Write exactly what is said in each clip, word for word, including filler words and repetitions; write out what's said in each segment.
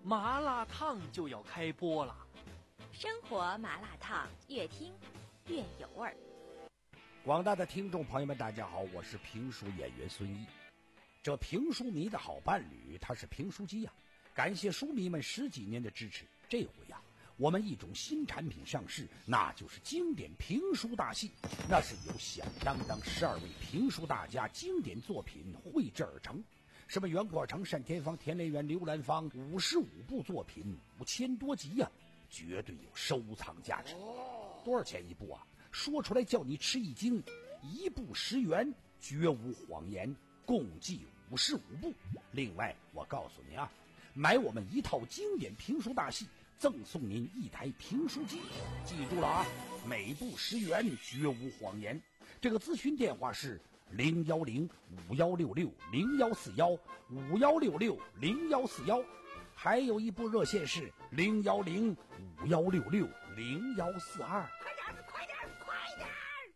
麻辣烫就要开播了。 生活麻辣烫，越听越有味儿。 广大的听众朋友们，大家好，我是评书演员孙一。这评书迷的好伴侣，他是评书机呀、啊！感谢书迷们十几年的支持。这回呀、啊，我们一种新产品上市，那就是经典评书大戏。那是由响当当十二位评书大家经典作品绘制而成。什么袁国成、单田芳、田连元、刘兰芳，五十五部作品，五千多集呀、啊，绝对有收藏价值。多少钱一部啊？说出来叫你吃一惊，一部十元，绝无谎言，共计五十五部。另外，我告诉你啊，买我们一套经典评书大戏，赠送您一台评书机。记住了啊，每部十元，绝无谎言。这个咨询电话是零幺零五幺六六零幺四幺五幺六六零幺四幺，还有一部热线是零幺零五幺六六零幺四二。 快点，快点，快点！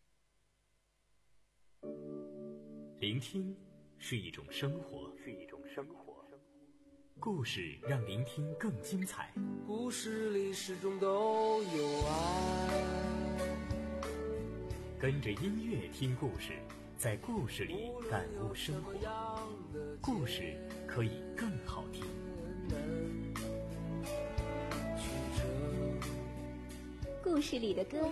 聆听是一种生活，是一种生活。故事让聆听更精彩。 故事里始终都有爱。 跟着音乐听故事，在故事里感悟生活。故事可以更好听。 故事里的歌。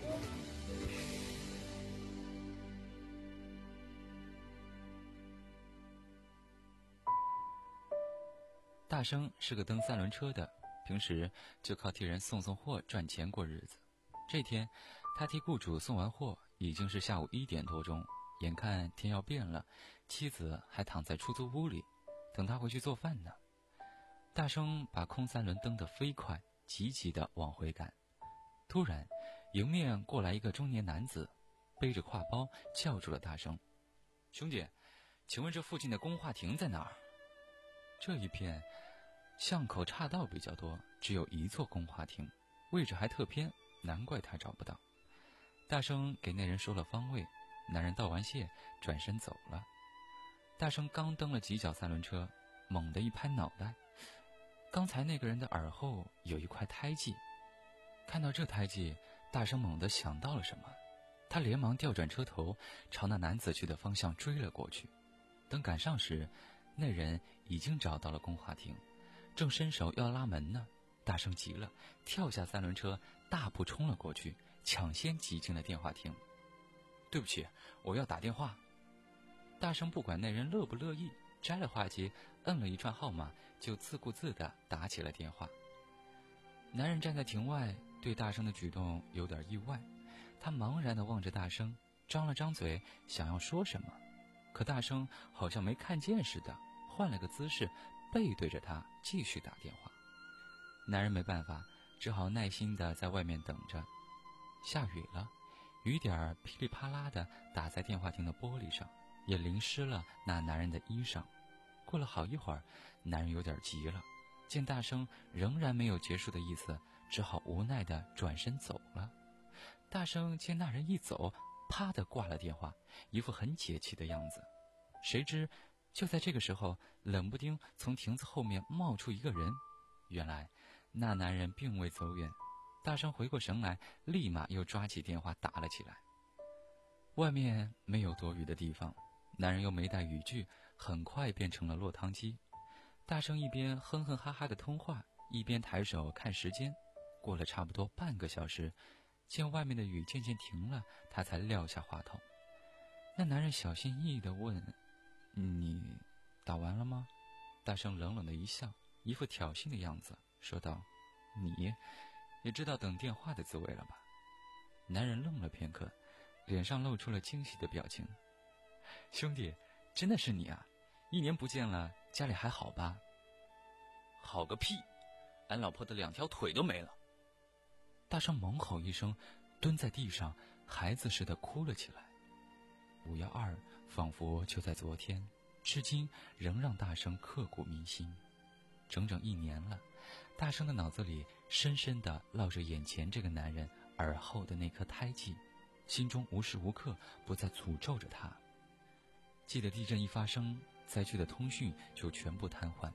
大生是个蹬三轮车的，平时就靠替人送送货赚钱过日子。这天，他替雇主送完货，已经是下午一点多钟，眼看天要变了，妻子还躺在出租屋里，等他回去做饭呢。大生把空三轮蹬得飞快，急急地往回赶。突然，迎面过来一个中年男子，背着挎包，叫住了大生：“兄弟，请问这附近的公话亭在哪儿？”这一片巷口岔道比较多，只有一座公话亭，位置还特偏，难怪他找不到。大生给那人说了方位，男人道完谢，转身走了。大生刚蹬了几脚三轮车，猛地一拍脑袋，刚才那个人的耳后有一块胎记。看到这胎记，大生猛地想到了什么，他连忙调转车头，朝那男子去的方向追了过去。等赶上时，那人已经找到了公话亭，正伸手要拉门呢。大生急了，跳下三轮车，大步冲了过去，抢先挤进了电话亭。对不起，我要打电话。大生不管那人乐不乐意，摘了话机，摁了一串号码，就自顾自地打起了电话。男人站在亭外，对大生的举动有点意外，他茫然地望着大生，张了张嘴，想要说什么，可大生好像没看见似的，换了个姿势，背对着他继续打电话。男人没办法，只好耐心地在外面等着。下雨了，雨点噼里啪啦地打在电话亭的玻璃上，也淋湿了那男人的衣裳。过了好一会儿，男人有点急了，见大生仍然没有结束的意思，只好无奈地转身走了。大生见那人一走，啪地挂了电话，一副很解气的样子。谁知就在这个时候，冷不丁从亭子后面冒出一个人。原来那男人并未走远，大生回过神来，立马又抓起电话打了起来。外面没有躲雨的地方，男人又没带雨具，很快变成了落汤鸡。大生一边哼哼哈哈的通话，一边抬手看时间。过了差不多半个小时，见外面的雨渐渐停了，他才撂下话筒。那男人小心翼翼地问：“你打完了吗？”大生冷冷的一笑，一副挑衅的样子，说道：“你也知道等电话的滋味了吧？”男人愣了片刻，脸上露出了惊喜的表情。“兄弟，真的是你啊！一年不见了，家里还好吧？”“好个屁！俺老婆的两条腿都没了！”大生猛吼一声，蹲在地上，孩子似的哭了起来。五幺二仿佛就在昨天，至今仍让大生刻骨铭心。整整一年了，大生的脑子里深深地烙着眼前这个男人耳后的那颗胎记，心中无时无刻不在诅咒着他。记得地震一发生，灾区的通讯就全部瘫痪，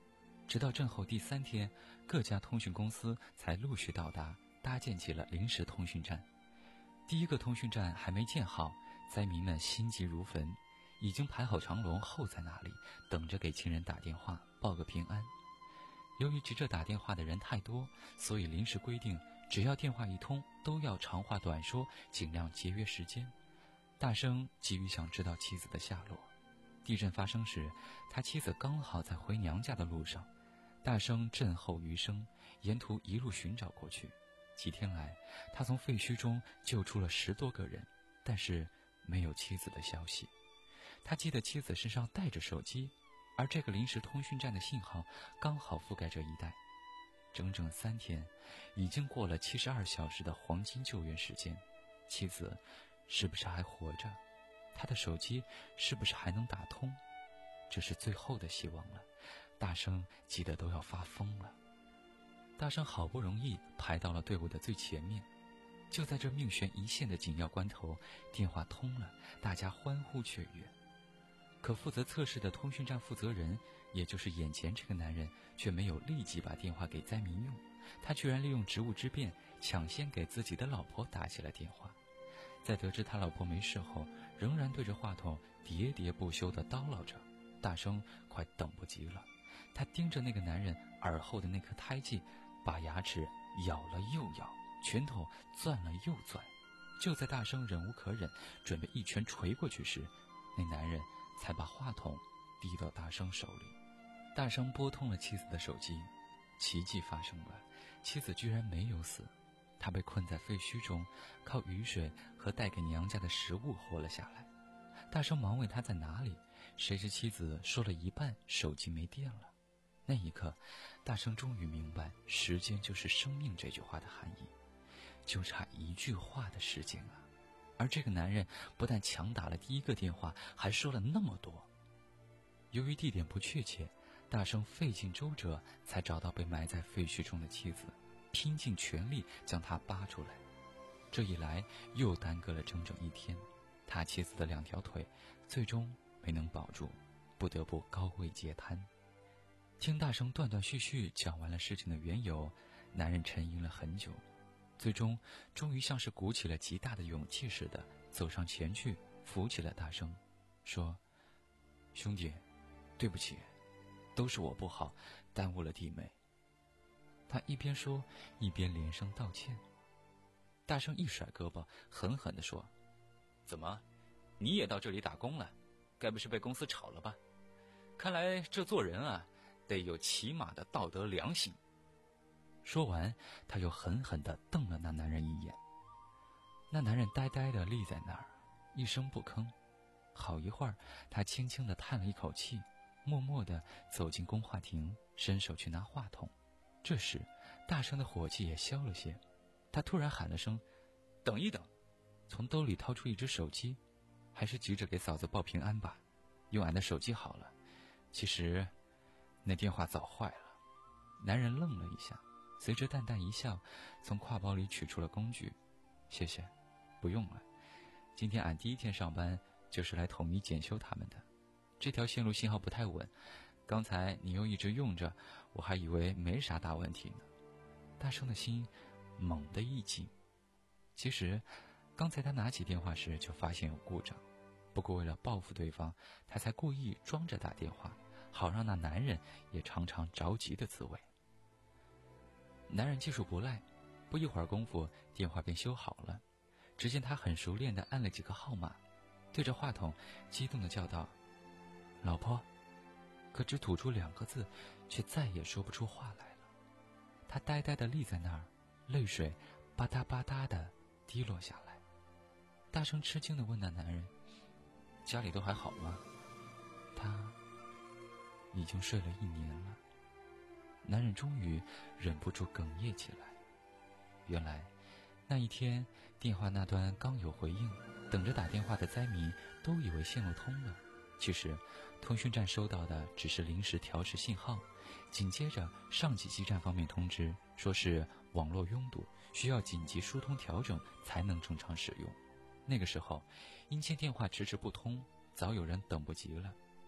直到震后第三天，各家通讯公司才陆续到达，搭建起了临时通讯站。第一个通讯站还没建好，灾民们心急如焚，已经排好长龙候在那里，等着给亲人打电话报个平安。由于急着打电话的人太多，所以临时规定，只要电话一通，都要长话短说，尽量节约时间。大生急于想知道妻子的下落。地震发生时，他妻子刚好在回娘家的路上。大生震后余生，沿途一路寻找过去。几天来，他从废墟中救出了十多个人，但是没有妻子的消息。他记得妻子身上带着手机，而这个临时通讯站的信号刚好覆盖这一带。整整三天，已经过了七十二小时的黄金救援时间，妻子是不是还活着？他的手机是不是还能打通？这是最后的希望了。大生急得都要发疯了。大生好不容易排到了队伍的最前面，就在这命悬一线的紧要关头，电话通了，大家欢呼雀跃。可负责测试的通讯站负责人，也就是眼前这个男人，却没有立即把电话给灾民用，他居然利用职务之便，抢先给自己的老婆打起了电话。在得知他老婆没事后，仍然对着话筒喋喋不休地叨唠着。大生快等不及了，他盯着那个男人耳后的那颗胎记，把牙齿咬了又咬，拳头攥了又攥。就在大生忍无可忍，准备一拳捶过去时，那男人才把话筒递到大生手里。大生拨通了妻子的手机，奇迹发生了，妻子居然没有死，她被困在废墟中，靠雨水和带给娘家的食物活了下来。大生忙问她在哪里，谁知妻子说了一半，手机没电了。那一刻，大生终于明白时间就是生命这句话的含义，就差一句话的时间啊！而这个男人不但强打了第一个电话，还说了那么多。由于地点不确切，大生费尽周折才找到被埋在废墟中的妻子，拼尽全力将她扒出来。这一来又耽搁了整整一天，他妻子的两条腿最终没能保住，不得不高位截瘫。听大生断断续续讲完了事情的缘由，男人沉吟了很久，最终终于像是鼓起了极大的勇气似的，走上前去扶起了大生，说：兄弟，对不起，都是我不好，耽误了弟妹。他一边说一边连声道歉。大生一甩胳膊，狠狠地说：怎么，你也到这里打工了？该不是被公司炒了吧？看来这做人啊，得有起码的道德良心。说完，他又狠狠地瞪了那男人一眼。那男人呆呆地立在那儿，一声不吭。好一会儿，他轻轻地叹了一口气，默默地走进公话亭，伸手去拿话筒。这时，大生的火气也消了些，他突然喊了声：等一等！从兜里掏出一只手机，还是急着给嫂子报平安吧，用俺的手机好了。其实那电话早坏了。男人愣了一下，随着淡淡一笑，从挎包里取出了工具。谢谢，不用了，今天俺第一天上班就是来统一检修他们的。这条线路信号不太稳，刚才你又一直用着，我还以为没啥大问题呢。大生的心猛地一紧。其实刚才他拿起电话时就发现有故障，不过为了报复对方，他才故意装着打电话，好让那男人也尝尝着急的滋味。男人技术不赖，不一会儿功夫，电话便修好了。只见他很熟练地按了几个号码，对着话筒激动地叫道：老婆。可只吐出两个字，却再也说不出话来了。他呆呆地立在那儿，泪水吧嗒吧嗒地滴落下来。大声吃惊地问那男人：家里都还好吗？他已经睡了一年了。男人终于忍不住哽咽起来。原来那一天电话那端刚有回应，等着打电话的灾民都以为线路通了，其实通讯站收到的只是临时调试信号。紧接着上级基站方面通知，说是网络拥堵，需要紧急疏通调整才能正常使用。那个时候因接电话迟迟不通，早有人等不及了，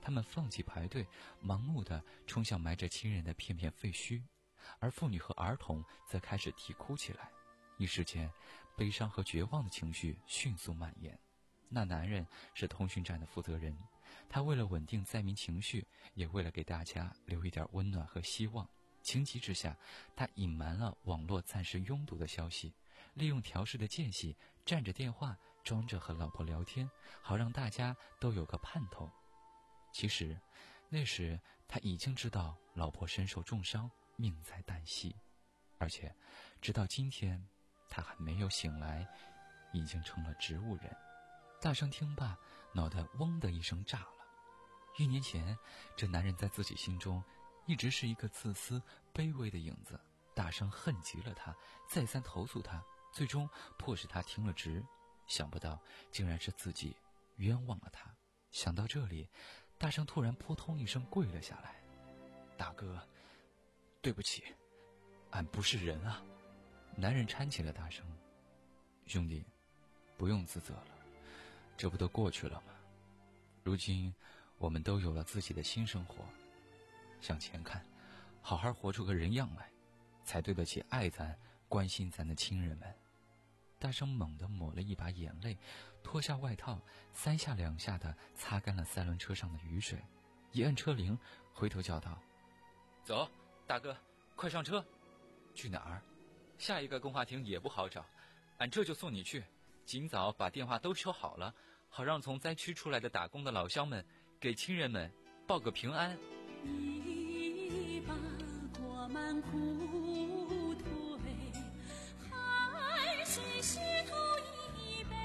他们放弃排队，盲目地冲向埋着亲人的片片废墟，而妇女和儿童则开始啼哭起来。一时间，悲伤和绝望的情绪迅速蔓延。那男人是通讯站的负责人，他为了稳定灾民情绪，也为了给大家留一点温暖和希望，情急之下，他隐瞒了网络暂时拥堵的消息，利用调试的间隙，占着电话，装着和老婆聊天，好让大家都有个盼头。其实，那时他已经知道老婆身受重伤，命在旦夕，而且直到今天，他还没有醒来，已经成了植物人。大声听罢，脑袋嗡的一声炸了。一年前，这男人在自己心中一直是一个自私卑微的影子。大声恨极了他，再三投诉他，最终迫使他听了职。想不到竟然是自己冤枉了他。想到这里，大声突然扑通一声跪了下来。大哥，对不起，俺不是人啊。男人搀起了大声。兄弟，不用自责了，这不都过去了吗？如今我们都有了自己的新生活，向前看，好好活出个人样来，才对得起爱咱关心咱的亲人们。大声猛地抹了一把眼泪，脱下外套，三下两下地擦干了三轮车上的雨水，一摁车铃，回头叫道：走，大哥，快上车。去哪儿？下一个工话亭也不好找，俺这就送你去。尽早把电话都修好了，好让从灾区出来的打工的老乡们给亲人们报个平安。 一把过满裤腿，汗水湿透衣背。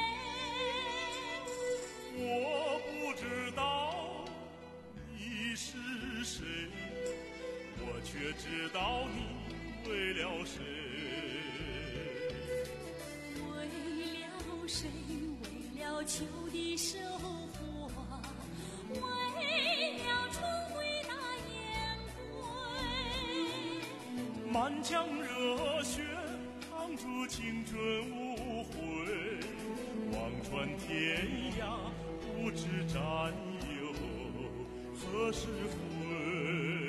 我不知道你是谁，我却知道你为了谁。 谁为了秋的收获，为了重回那烟归， 满腔热血扛住青春无悔，望穿天涯不知战友何时回。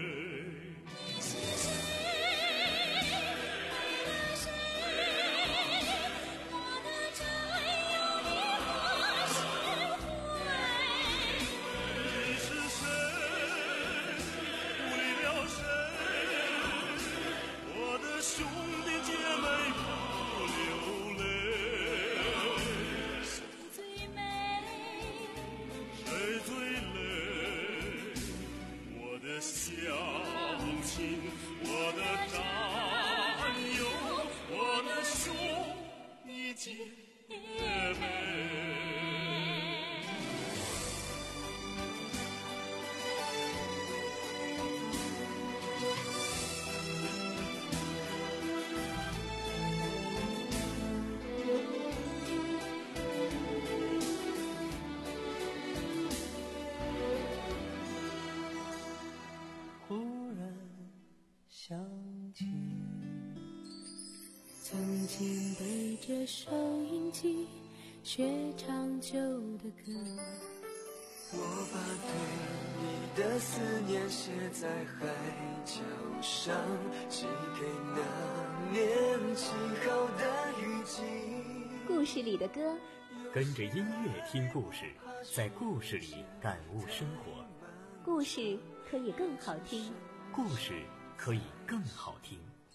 曾经背着收音机学唱旧的歌， 我把对你的思念写在海角上，寄给那年起好的雨季。 故事里的歌， 跟着音乐听故事，在故事里感悟生活。 故事可以更好听， 故事可以更好听。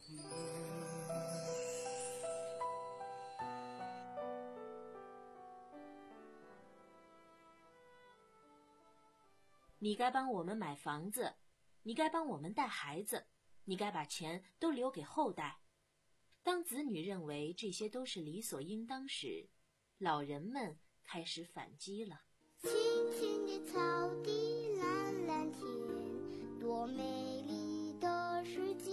你该帮我们买房子，你该帮我们带孩子，你该把钱都留给后代。当子女认为这些都是理所应当时，老人们开始反击了。 青青的草地，蓝蓝天，多美丽的世界。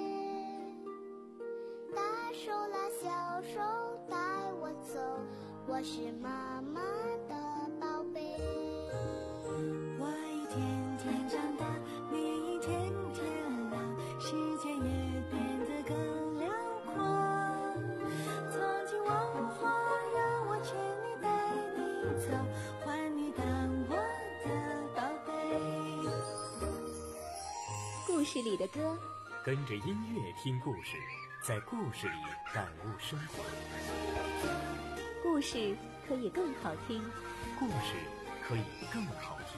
大手拉小手带我走，我是妈妈的宝贝。 我一天天长大，你一天天老，世界也变得更辽阔。曾经我花让我牵你带你走，换你当我的宝贝。 里的歌， 跟着音乐听故事，在故事里感悟生活。 故事可以更好听， 故事可以更好听。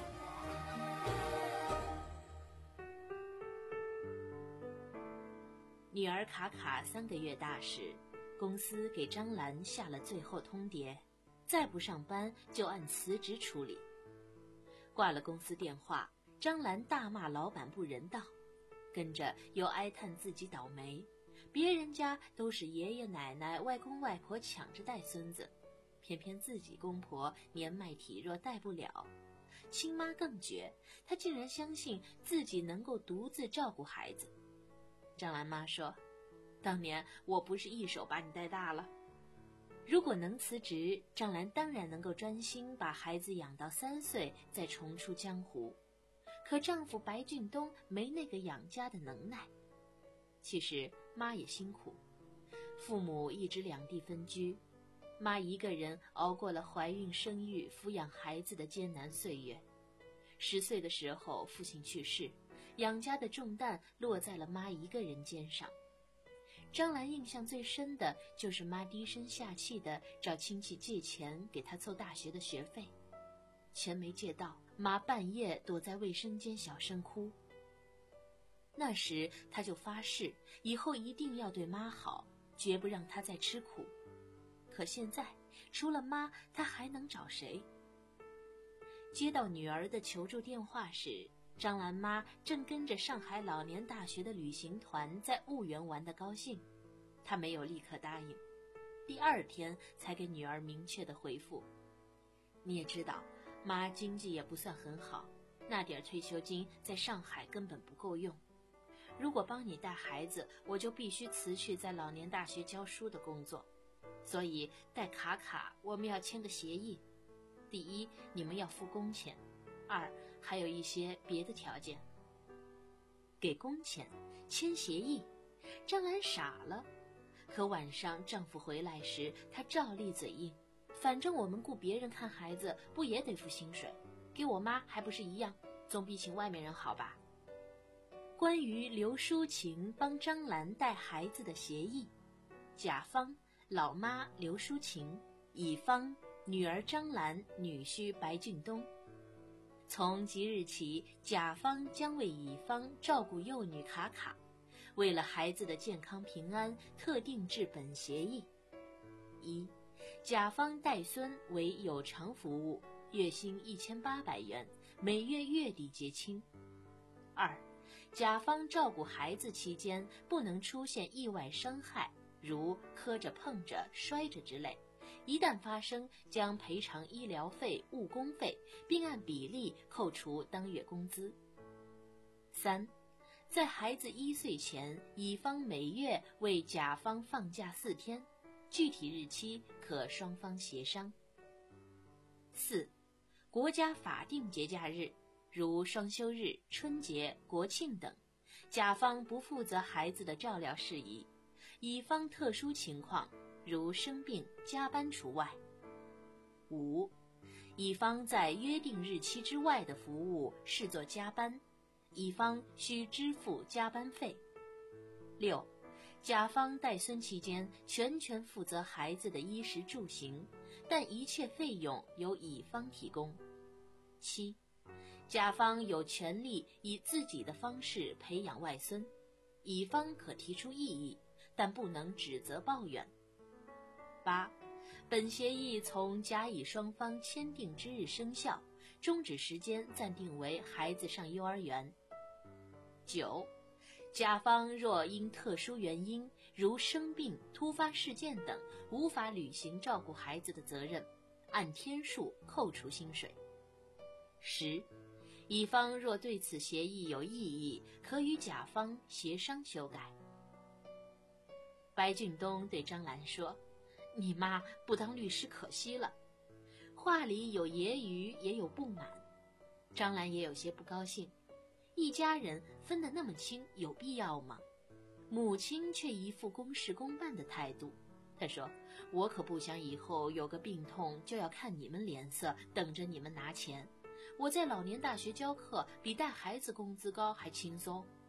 女儿卡卡三个月大时，公司给张兰下了最后通牒，再不上班就按辞职处理。挂了公司电话，张兰大骂老板不人道，跟着又哀叹自己倒霉，别人家都是爷爷奶奶、外公外婆抢着带孙子，偏偏自己公婆年迈体弱带不了。亲妈更绝，她竟然相信自己能够独自照顾孩子。张兰妈说，当年我不是一手把你带大了。如果能辞职，张兰当然能够专心把孩子养到三岁再重出江湖。可丈夫白俊东没那个养家的能耐。其实妈也辛苦，父母一直两地分居，妈一个人熬过了怀孕生育抚养孩子的艰难岁月。十岁的时候父亲去世，养家的重担落在了妈一个人肩上。张兰印象最深的就是妈低声下气地找亲戚借钱给她凑大学的学费，钱没借到，妈半夜躲在卫生间小声哭。那时她就发誓，以后一定要对妈好，绝不让她再吃苦。可现在除了妈，她还能找谁？接到女儿的求助电话时，张兰妈正跟着上海老年大学的旅行团在婺源玩得高兴，她没有立刻答应，第二天才给女儿明确的回复。你也知道，妈经济也不算很好，那点退休金在上海根本不够用。如果帮你带孩子，我就必须辞去在老年大学教书的工作。所以带卡卡我们要签个协议，第一，你们要付工钱；二，还有一些别的条件。给工钱，签协议，张兰傻了。可晚上丈夫回来时，她照例嘴硬，反正我们雇别人看孩子不也得付薪水，给我妈还不是一样，总比请外面人好吧。关于刘淑琴帮张兰带孩子的协议，甲方老妈刘淑琴，乙方女儿张兰，女婿白俊东。从即日起，甲方将为乙方照顾幼女卡卡，为了孩子的健康平安，特定制本协议。一，甲方带孙为有偿服务，月薪一千八百元，每月月底结清。二，甲方照顾孩子期间不能出现意外伤害，如磕着碰着摔着之类，一旦发生将赔偿医疗费、误工费，并按比例扣除当月工资。三，在孩子一岁前，乙方每月为甲方放假四天，具体日期可双方协商。四，国家法定节假日，如双休日、春节、国庆等，甲方不负责孩子的照料事宜，乙方特殊情况如生病、加班除外。五，乙方在约定日期之外的服务视作加班，乙方需支付加班费。六，甲方带孙期间全权负责孩子的衣食住行，但一切费用由乙方提供。七，甲方有权利以自己的方式培养外孙，乙方可提出异议，但不能指责抱怨。八，本协议从甲乙双方签订之日生效，终止时间暂定为孩子上幼儿园。九，甲方若因特殊原因，如生病、突发事件等，无法履行照顾孩子的责任，按天数扣除薪水。十，乙方若对此协议有异议，可与甲方协商修改。白俊东对张兰说，你妈不当律师可惜了。话里有揶揄，也有不满。张兰也有些不高兴，一家人分得那么清，有必要吗？母亲却一副公事公办的态度。她说，我可不想以后有个病痛就要看你们脸色，等着你们拿钱。我在老年大学教课，比带孩子工资高还轻松，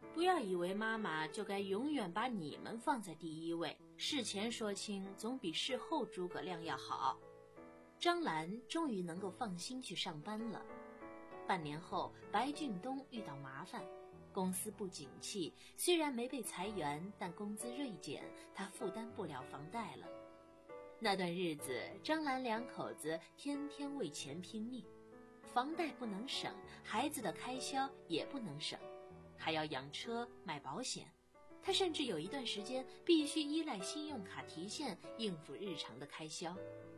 不要以为妈妈就该永远把你们放在第一位，事前说清总比事后诸葛亮要好。张兰终于能够放心去上班了。半年后，白俊东遇到麻烦，公司不景气，虽然没被裁员，但工资锐减，他负担不了房贷了。那段日子，张兰两口子天天为钱拼命，房贷不能省，孩子的开销也不能省，还要养车买保险。他甚至有一段时间必须依赖信用卡提现应付日常的开销。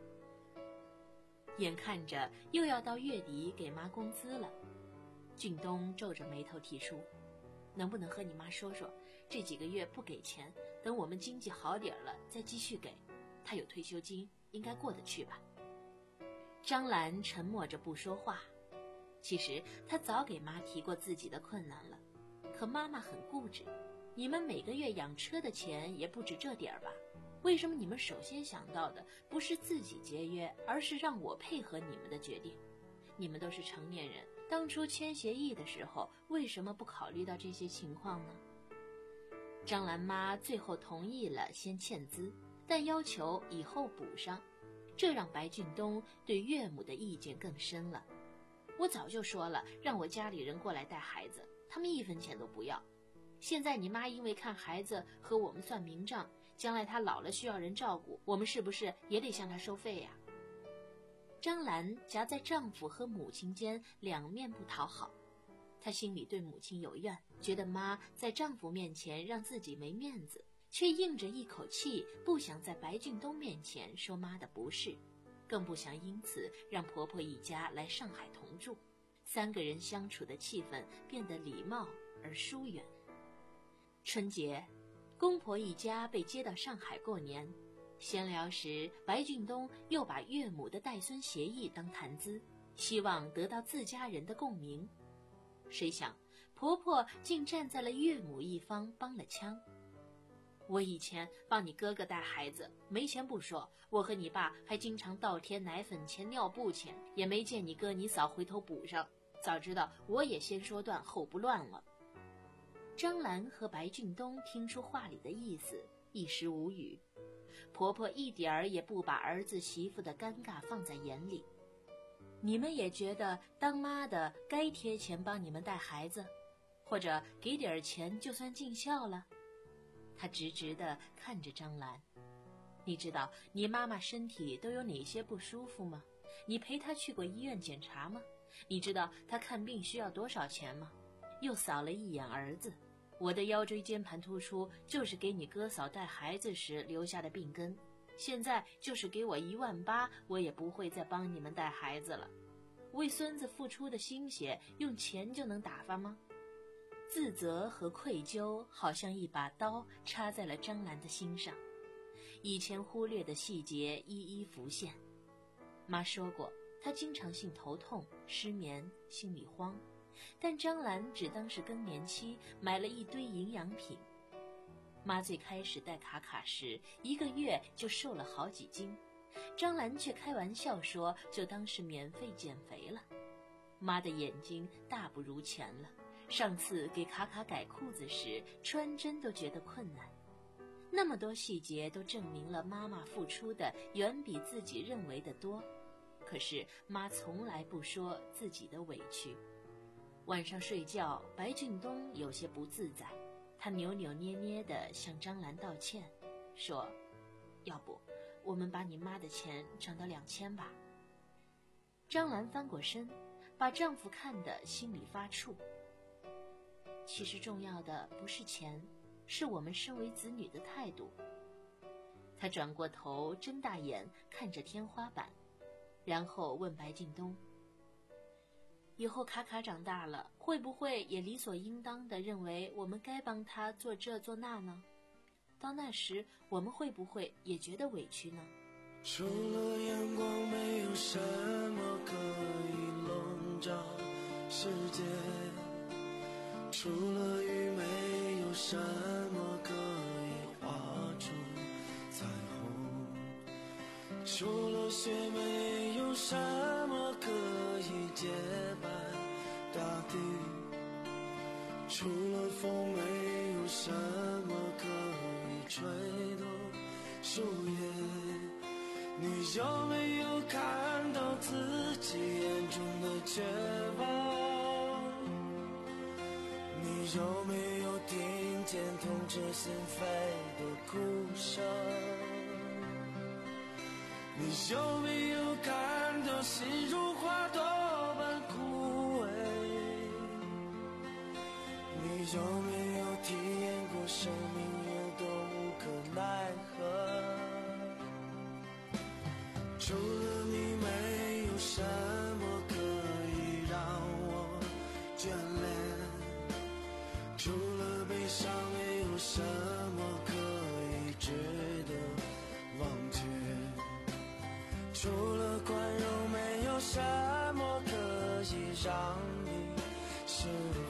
眼看着又要到月底给妈工资了，俊东皱着眉头提出，能不能和你妈说说，这几个月不给钱，等我们经济好点了再继续给，她有退休金，应该过得去吧。张兰沉默着不说话。其实她早给妈提过自己的困难了，可妈妈很固执，你们每个月养车的钱也不止这点儿吧？为什么你们首先想到的不是自己节约，而是让我配合你们的决定？你们都是成年人，当初签协议的时候，为什么不考虑到这些情况呢？张兰妈最后同意了先欠资，但要求以后补上，这让白俊东对岳母的意见更深了。我早就说了，让我家里人过来带孩子，他们一分钱都不要。现在你妈因为看孩子和我们算明账，将来她老了需要人照顾，我们是不是也得向她收费呀？张兰夹在丈夫和母亲间两面不讨好，她心里对母亲有怨，觉得妈在丈夫面前让自己没面子，却硬着一口气不想在白俊东面前说妈的不是，更不想因此让婆婆一家来上海同住，三个人相处的气氛变得礼貌而疏远。春节，公婆一家被接到上海过年，闲聊时，白俊东又把岳母的带孙协议当谈资，希望得到自家人的共鸣。谁想婆婆竟站在了岳母一方帮了腔。我以前帮你哥哥带孩子，没钱不说，我和你爸还经常倒贴奶粉钱尿布钱，也没见你哥你嫂回头补上，早知道我也先说断后不乱了。张兰和白俊东听出话里的意思，一时无语。婆婆一点儿也不把儿子媳妇的尴尬放在眼里。你们也觉得当妈的该贴钱帮你们带孩子，或者给点钱就算尽孝了？她直直地看着张兰，你知道你妈妈身体都有哪些不舒服吗？你陪她去过医院检查吗？你知道她看病需要多少钱吗？又扫了一眼儿子，我的腰椎间盘突出就是给你哥嫂带孩子时留下的病根，现在就是给我一万八，我也不会再帮你们带孩子了。为孙子付出的心血，用钱就能打发吗？自责和愧疚好像一把刀插在了张兰的心上，以前忽略的细节一一浮现。妈说过，她经常性头痛、失眠、心里慌，但张兰只当是更年期，买了一堆营养品。妈最开始带卡卡时，一个月就瘦了好几斤，张兰却开玩笑说就当是免费减肥了。妈的眼睛大不如前了，上次给卡卡改裤子时，穿针都觉得困难。那么多细节都证明了妈妈付出的远比自己认为的多，可是妈从来不说自己的委屈。晚上睡觉，白俊东有些不自在，他扭扭捏捏地向张兰道歉，说：“要不，我们把你妈的钱涨到两千吧。”张兰翻过身，把丈夫看得心里发怵。其实重要的不是钱，是我们身为子女的态度。她转过头，睁大眼看着天花板，然后问白俊东：“以后卡卡长大了，会不会也理所应当地认为我们该帮他做这做那呢？到那时，我们会不会也觉得委屈呢？” 除了阳光，没有什么可以笼罩世界；除了雨，没有什么可以画出彩虹；除了雪，没有什么可以洁白大地；除除了风，没有什么可以吹动树叶。你有没有看到自己眼中的绝望？你有没有听见痛彻心扉的哭声？你有没有看到心如花朵般枯萎？你有没有体验过生命有多无可奈何？除了你，没有什么可以让我眷恋。除了悲伤，没有什么可以值得忘却。除了宽容，没有什么可以让你释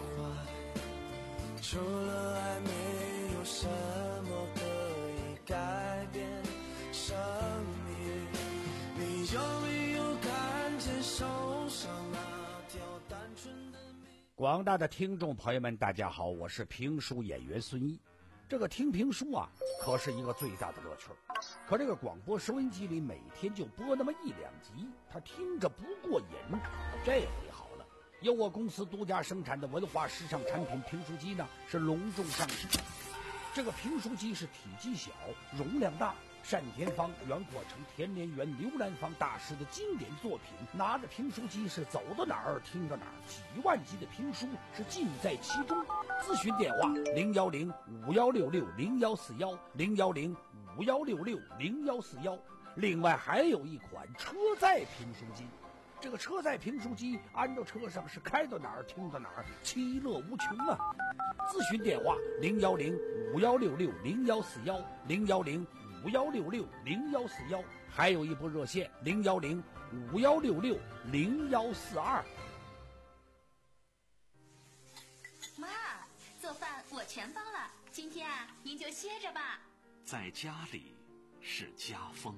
怀。除了爱，没有什么可以改变生命。你有没有看见手上那条单纯的命？ 广大的听众朋友们，大家好，我是评书演员孙一。这个听评书啊，可是一个最大的乐趣。可这个广播收音机里每天就播那么一两集，他听着不过瘾。这回好了，由我公司独家生产的文化时尚产品评书机呢，是隆重上市。这个评书机是体积小，容量大，单田芳、袁阔成、田连元、刘兰芳大师的经典作品，拿着评书机是走到哪儿听到哪儿，几万集的评书是尽在其中。咨询电话零幺零五幺六六零幺四幺零幺零五幺六六零幺四幺。另外还有一款车载评书机，这个车载评书机安到车上是开到哪儿听到哪儿，其乐无穷啊！咨询电话零幺零五幺六六零幺四幺零幺零五幺六六零幺四幺，还有一部热线零幺零五幺六六零幺四二。 妈，做饭我全包了，今天啊，您就歇着吧。 在家里是家风。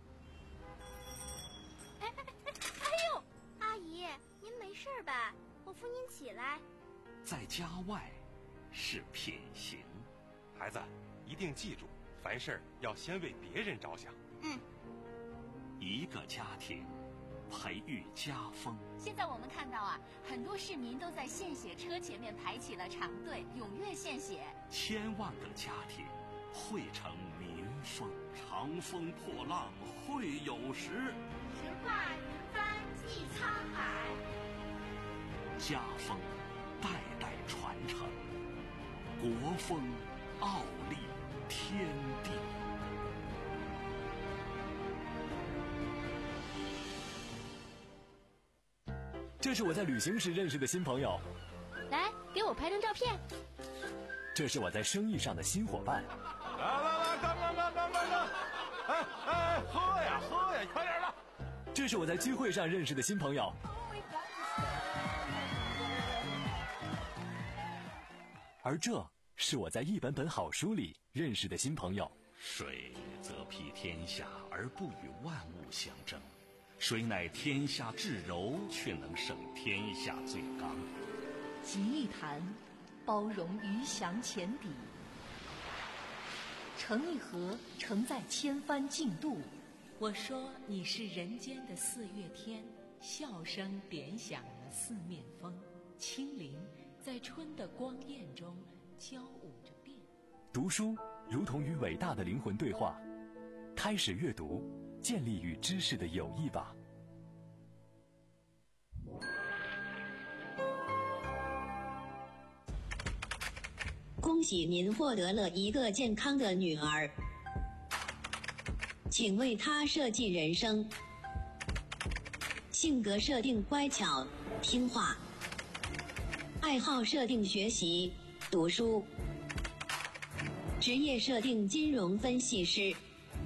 哎哎哎哎呦，阿姨，您没事吧？我扶您起来。 在家外是品行。 孩子，一定记住，凡事要先为别人着想。 嗯。 一个家庭培育家风。 现在我们看到啊，很多市民都在献血车前面排起了长队，踊跃献血。 千万个家庭汇成民风。长风破浪会有时， 直挂云帆济沧海。 家风代代传承，国风傲立天地。 这是我在旅行时认识的新朋友， 来给我拍张照片。 这是我在生意上的新伙伴。 来来来，干干干干干干！哎哎，喝呀喝呀，快点的！ 这是我在聚会上认识的新朋友。而这是我在一本本好书里认识的新朋友。 水则披天下而不与万物相争，水乃天下至柔，却能胜天下最刚。 集一坛，包容鱼翔浅底；盛一盒，盛在千帆竞渡。 我说你是人间的四月天，笑声点响了四面风，清灵在春的光艳中交舞着变。 读书如同与伟大的灵魂对话，开始阅读，建立与知识的友谊吧。 恭喜您获得了一个健康的女儿，请为她设计人生。性格设定乖巧听话，爱好设定学习读书，职业设定金融分析师，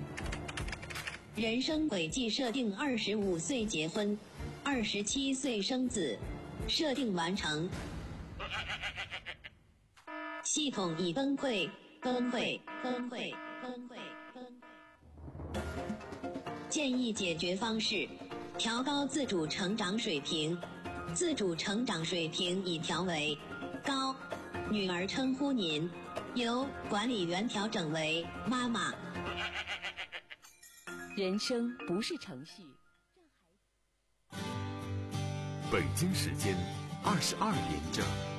人生轨迹设定二十五岁结婚，二十七岁生子，设定完成。系统已崩溃，崩溃，崩溃，崩溃，崩溃。建议解决方式：调高自主成长水平，自主成长水平已调为高。 女儿称呼您，由管理员调整为妈妈。 人生不是程序。 北京时间二十二点整。